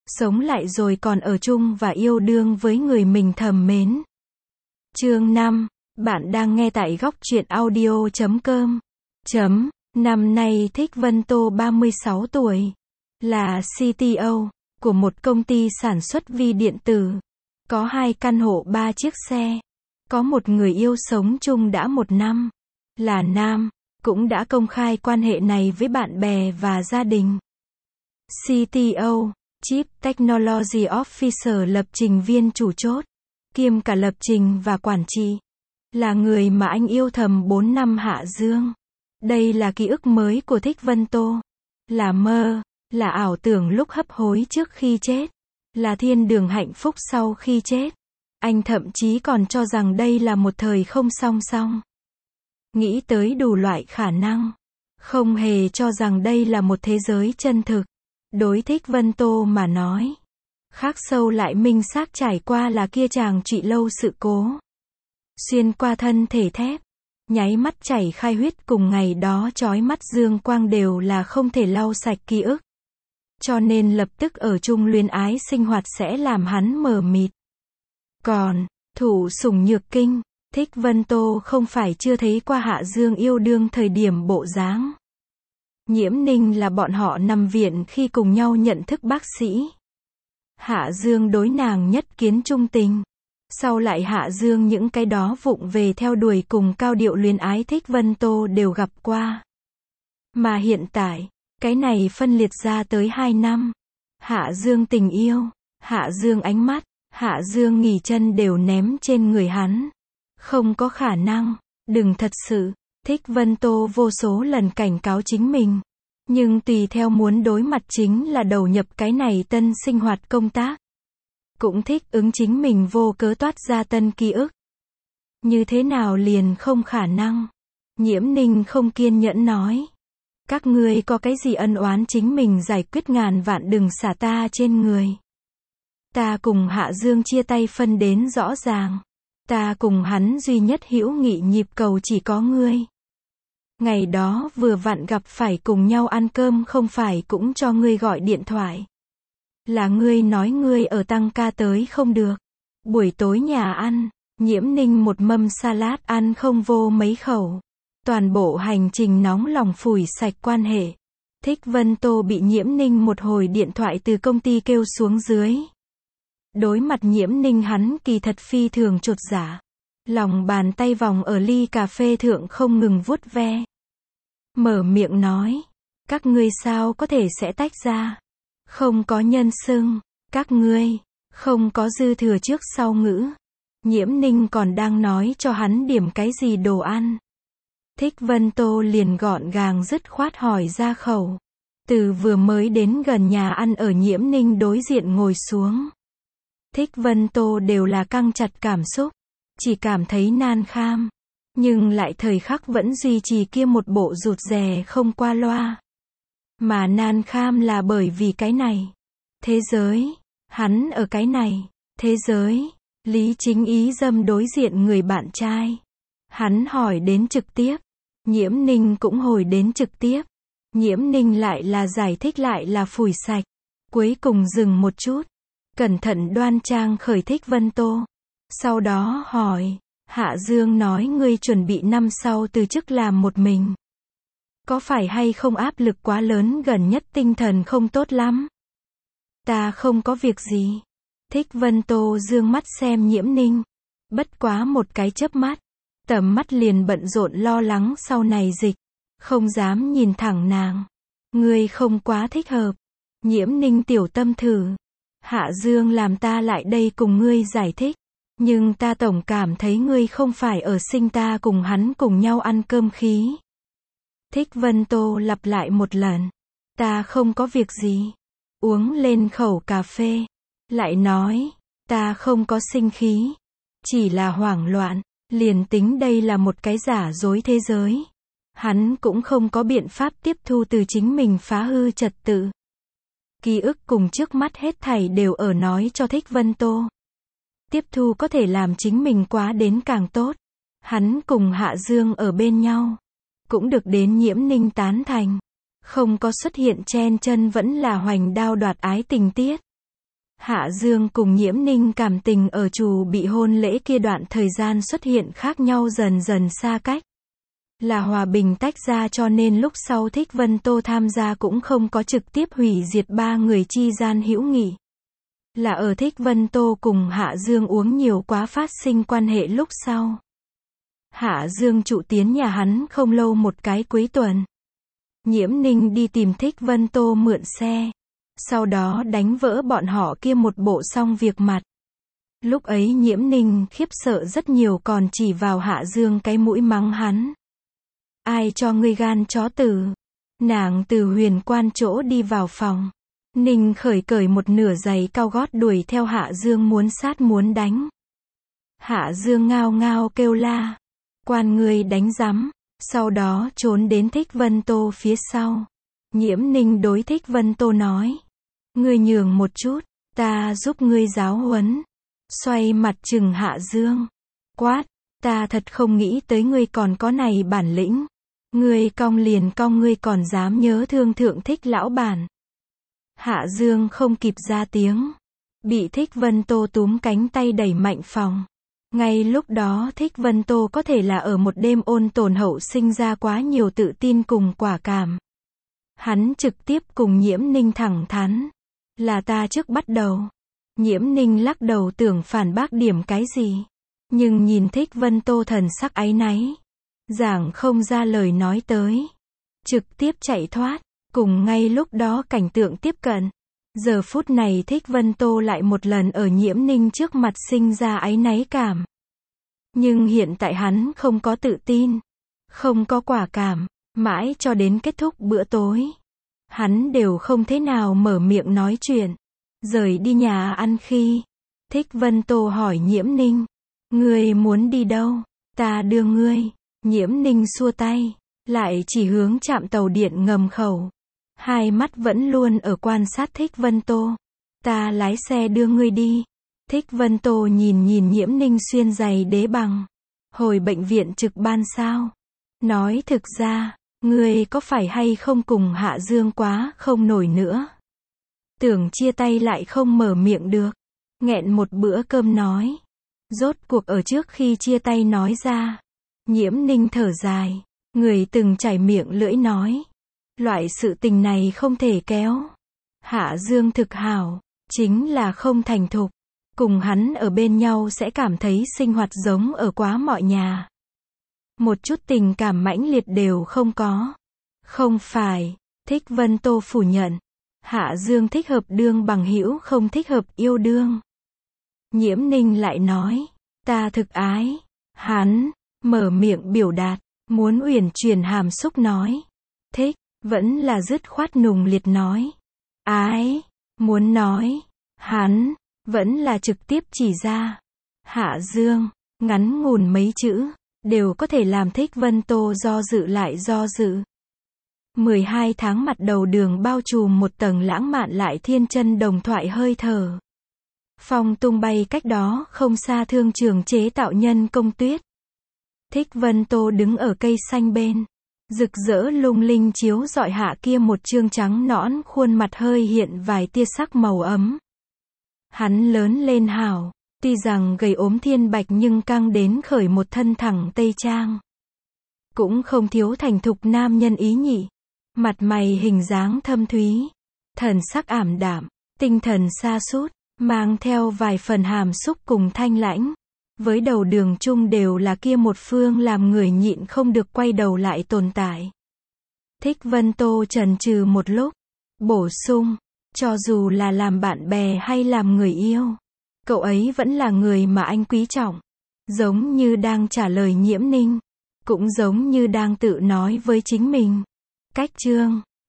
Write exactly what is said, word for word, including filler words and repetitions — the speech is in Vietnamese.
sống lại rồi còn ở chung và yêu đương với người mình thầm mến. Chương năm. Bạn đang nghe tại góc truyện audio chấm com. Chấm. Năm nay Thích Vân Tô ba mươi sáu tuổi. Là xê tê ô của một công ty sản xuất vi điện tử. Có hai căn hộ ba chiếc xe. Có một người yêu sống chung đã một năm. Là nam. Cũng đã công khai quan hệ này với bạn bè và gia đình. xê tê ô, Chief Technology Officer, lập trình viên chủ chốt, kiêm cả lập trình và quản trị. Là người mà anh yêu thầm bốn năm Hạ Dương. Đây là ký ức mới của Thích Vân Tô. Là mơ, là ảo tưởng lúc hấp hối trước khi chết. Là thiên đường hạnh phúc sau khi chết. Anh thậm chí còn cho rằng đây là một thời không song song. Nghĩ tới đủ loại khả năng. Không hề cho rằng đây là một thế giới chân thực. Đối Thích Vân Tô mà nói, khắc sâu lại minh xác trải qua là kia chàng trị lâu sự cố. Xuyên qua thân thể thép, nháy mắt chảy khai huyết, cùng ngày đó chói mắt dương quang đều là không thể lau sạch ký ức. Cho nên lập tức ở chung luyến ái sinh hoạt sẽ làm hắn mờ mịt. Còn, Thủ Sủng Nhược Kinh, Thích Vân Tô không phải chưa thấy qua Hạ Dương yêu đương thời điểm bộ dáng. Nhiễm Ninh là bọn họ nằm viện khi cùng nhau nhận thức bác sĩ. Hạ Dương đối nàng nhất kiến trung tình. Sau lại Hạ Dương những cái đó vụng về theo đuổi cùng cao điệu luyến ái Thích Vân Tô đều gặp qua. Mà hiện tại, cái này phân liệt ra tới hai năm. Hạ Dương tình yêu, Hạ Dương ánh mắt, Hạ Dương nghỉ chân đều ném trên người hắn. Không có khả năng, đừng thật sự. Thích Vân Tô vô số lần cảnh cáo chính mình. Nhưng tùy theo muốn đối mặt chính là đầu nhập cái này tân sinh hoạt công tác. Cũng thích ứng chính mình vô cớ toát ra tân ký ức. Như thế nào liền không khả năng. Nhiễm Ninh không kiên nhẫn nói. Các ngươi có cái gì ân oán chính mình giải quyết, ngàn vạn đừng xả ta trên người. Ta cùng Hạ Dương chia tay phân đến rõ ràng. Ta cùng hắn duy nhất hữu nghị nhịp cầu chỉ có ngươi. Ngày đó vừa vặn gặp phải cùng nhau ăn cơm, không phải cũng cho ngươi gọi điện thoại. Là ngươi nói ngươi ở tăng ca tới không được. Buổi tối nhà ăn, Nhiễm Ninh một mâm salad ăn không vô mấy khẩu. Toàn bộ hành trình nóng lòng phủi sạch quan hệ. Thích Vân Tô bị Nhiễm Ninh một hồi điện thoại từ công ty kêu xuống dưới. Đối mặt Nhiễm Ninh hắn kỳ thật phi thường chột dạ. Lòng bàn tay vòng ở ly cà phê thượng không ngừng vuốt ve. Mở miệng nói. Các ngươi sao có thể sẽ tách ra. Không có nhân xưng. Các ngươi. Không có dư thừa trước sau ngữ. Nhiễm Ninh còn đang nói cho hắn điểm cái gì đồ ăn. Thích Vân Tô liền gọn gàng dứt khoát hỏi ra khẩu. Từ vừa mới đến gần nhà ăn ở Nhiễm Ninh đối diện ngồi xuống. Thích Vân Tô đều là căng chặt cảm xúc. Chỉ cảm thấy nan kham. Nhưng lại thời khắc vẫn duy trì kia một bộ rụt rè không qua loa. Mà nan kham là bởi vì cái này. Thế giới. Hắn ở cái này. Thế giới. Lý Chính Ý dâm đối diện người bạn trai. Hắn hỏi đến trực tiếp. Nhiễm Ninh cũng hồi đến trực tiếp. Nhiễm Ninh lại là giải thích lại là phủi sạch. Cuối cùng dừng một chút. Cẩn thận đoan trang khởi Thích Vân Tô. Sau đó hỏi. Hạ Dương nói ngươi chuẩn bị năm sau từ chức làm một mình. Có phải hay không áp lực quá lớn, gần nhất tinh thần không tốt lắm? Ta không có việc gì. Thích Vân Tô dương mắt xem Nhiễm Ninh. Bất quá một cái chớp mắt. Tầm mắt liền bận rộn lo lắng sau này dịch. Không dám nhìn thẳng nàng. Ngươi không quá thích hợp. Nhiễm Ninh tiểu tâm thử. Hạ Dương làm ta lại đây cùng ngươi giải thích. Nhưng ta tổng cảm thấy ngươi không phải ở sinh ta cùng hắn cùng nhau ăn cơm khí. Thích Vân Tô lặp lại một lần. Ta không có việc gì. Uống lên khẩu cà phê. Lại nói. Ta không có sinh khí. Chỉ là hoảng loạn. Liền tính đây là một cái giả dối thế giới. Hắn cũng không có biện pháp tiếp thu từ chính mình phá hư trật tự. Ký ức cùng trước mắt hết thảy đều ở nói cho Thích Vân Tô. Tiếp thu có thể làm chính mình quá đến càng tốt. Hắn cùng Hạ Dương ở bên nhau. Cũng được đến Nhiễm Ninh tán thành. Không có xuất hiện chen chân vẫn là hoành đao đoạt ái tình tiết. Hạ Dương cùng Nhiễm Ninh cảm tình ở chù bị hôn lễ kia đoạn thời gian xuất hiện khác nhau dần dần xa cách. Là hòa bình tách ra cho nên lúc sau Thích Vân Tô tham gia cũng không có trực tiếp hủy diệt ba người chi gian hữu nghị. Là ở Thích Vân Tô cùng Hạ Dương uống nhiều quá phát sinh quan hệ lúc sau. Hạ Dương trụ tiến nhà hắn không lâu một cái cuối tuần. Nhiễm Ninh đi tìm Thích Vân Tô mượn xe. Sau đó đánh vỡ bọn họ kia một bộ xong việc mặt. Lúc ấy Nhiễm Ninh khiếp sợ rất nhiều còn chỉ vào Hạ Dương cái mũi mắng hắn. Ai cho ngươi gan chó tử? Nàng từ huyền quan chỗ đi vào phòng. Ninh khởi cởi một nửa giày cao gót đuổi theo Hạ Dương muốn sát muốn đánh. Hạ Dương ngao ngao kêu la. Quan ngươi đánh rắm. Sau đó trốn đến Thích Vân Tô phía sau. Nhiễm Ninh đối Thích Vân Tô nói. Ngươi nhường một chút, ta giúp ngươi giáo huấn. Xoay mặt trừng Hạ Dương. Quát, ta thật không nghĩ tới ngươi còn có này bản lĩnh. Ngươi cong liền cong ngươi còn dám nhớ thương thượng Thích lão bản. Hạ Dương không kịp ra tiếng. Bị Thích Vân Tô túm cánh tay đẩy mạnh phòng. Ngay lúc đó Thích Vân Tô có thể là ở một đêm ôn tồn hậu sinh ra quá nhiều tự tin cùng quả cảm. Hắn trực tiếp cùng Nhiễm Ninh thẳng thắn. Là ta trước bắt đầu. Nhiễm Ninh lắc đầu tưởng phản bác điểm cái gì. Nhưng nhìn Thích Vân Tô thần sắc áy náy. Giảng không ra lời nói tới. Trực tiếp chạy thoát. Cùng ngay lúc đó cảnh tượng tiếp cận. Giờ phút này Thích Vân Tô lại một lần ở Nhiễm Ninh trước mặt sinh ra áy náy cảm. Nhưng hiện tại hắn không có tự tin. Không có quả cảm. Mãi cho đến kết thúc bữa tối. Hắn đều không thế nào mở miệng nói chuyện. Rời đi nhà ăn khi. Thích Vân Tô hỏi Nhiễm Ninh. Ngươi muốn đi đâu? Ta đưa ngươi. Nhiễm Ninh xua tay. Lại chỉ hướng trạm tàu điện ngầm khẩu. Hai mắt vẫn luôn ở quan sát Thích Vân Tô. Ta lái xe đưa ngươi đi. Thích Vân Tô nhìn nhìn Nhiễm Ninh xuyên giày đế bằng. Hồi bệnh viện trực ban sao? Nói thực ra, ngươi có phải hay không cùng Hạ Dương quá không nổi nữa? Tưởng chia tay lại không mở miệng được. Nghẹn một bữa cơm nói. Rốt cuộc ở trước khi chia tay nói ra. Nhiễm Ninh thở dài. Người từng chảy miệng lưỡi nói. Loại sự tình này không thể kéo. Hạ Dương thực hảo. Chính là không thành thục. Cùng hắn ở bên nhau sẽ cảm thấy sinh hoạt giống ở quá mọi nhà. Một chút tình cảm mãnh liệt đều không có. Không phải. Thích Vân Tô phủ nhận. Hạ Dương thích hợp đương bằng hữu không thích hợp yêu đương. Nhiễm Ninh lại nói. Ta thực ái. Hắn. Mở miệng biểu đạt. Muốn uyển chuyển hàm xúc nói. Thích. Vẫn là dứt khoát nùng liệt nói. Ái. Muốn nói. Hắn. Vẫn là trực tiếp chỉ ra. Hạ Dương. Ngắn ngủn mấy chữ. Đều có thể làm Thích Vân Tô do dự lại do dự. mười hai tháng mặt đầu đường bao trùm một tầng lãng mạn lại thiên chân đồng thoại hơi thở. Phong tung bay cách đó không xa thương trường chế tạo nhân công tuyết. Thích Vân Tô đứng ở cây xanh bên. Rực rỡ lung linh chiếu rọi hạ kia một trương trắng nõn khuôn mặt hơi hiện vài tia sắc màu ấm. Hắn lớn lên hảo. Tuy rằng gầy ốm thiên bạch nhưng căng đến khởi một thân thẳng tây trang. Cũng không thiếu thành thục nam nhân ý nhị. Mặt mày hình dáng thâm thúy. Thần sắc ảm đạm. Tinh thần sa sút mang theo vài phần hàm xúc cùng thanh lãnh. Với đầu đường chung đều là kia một phương làm người nhịn không được quay đầu lại tồn tại. Thích Vân Tô chần chừ một lúc. Bổ sung. Cho dù là làm bạn bè hay làm người yêu. Cậu ấy vẫn là người mà anh quý trọng. Giống như đang trả lời Nhiễm Ninh. Cũng giống như đang tự nói với chính mình. Cách chương